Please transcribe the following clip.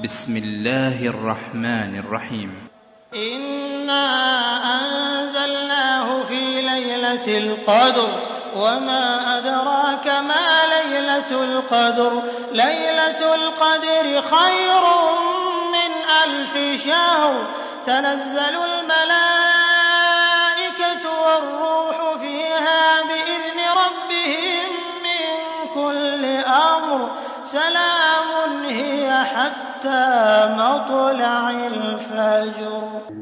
بسم الله الرحمن الرحيم. إنا أنزلناه في ليلة القدر وما أدراك ما ليلة القدر ليلة القدر خير من 1000 شهر تنزل الملائكة والروح فيها بإذن ربهم من كل أمر سلام هي حتى مطلع الفجر.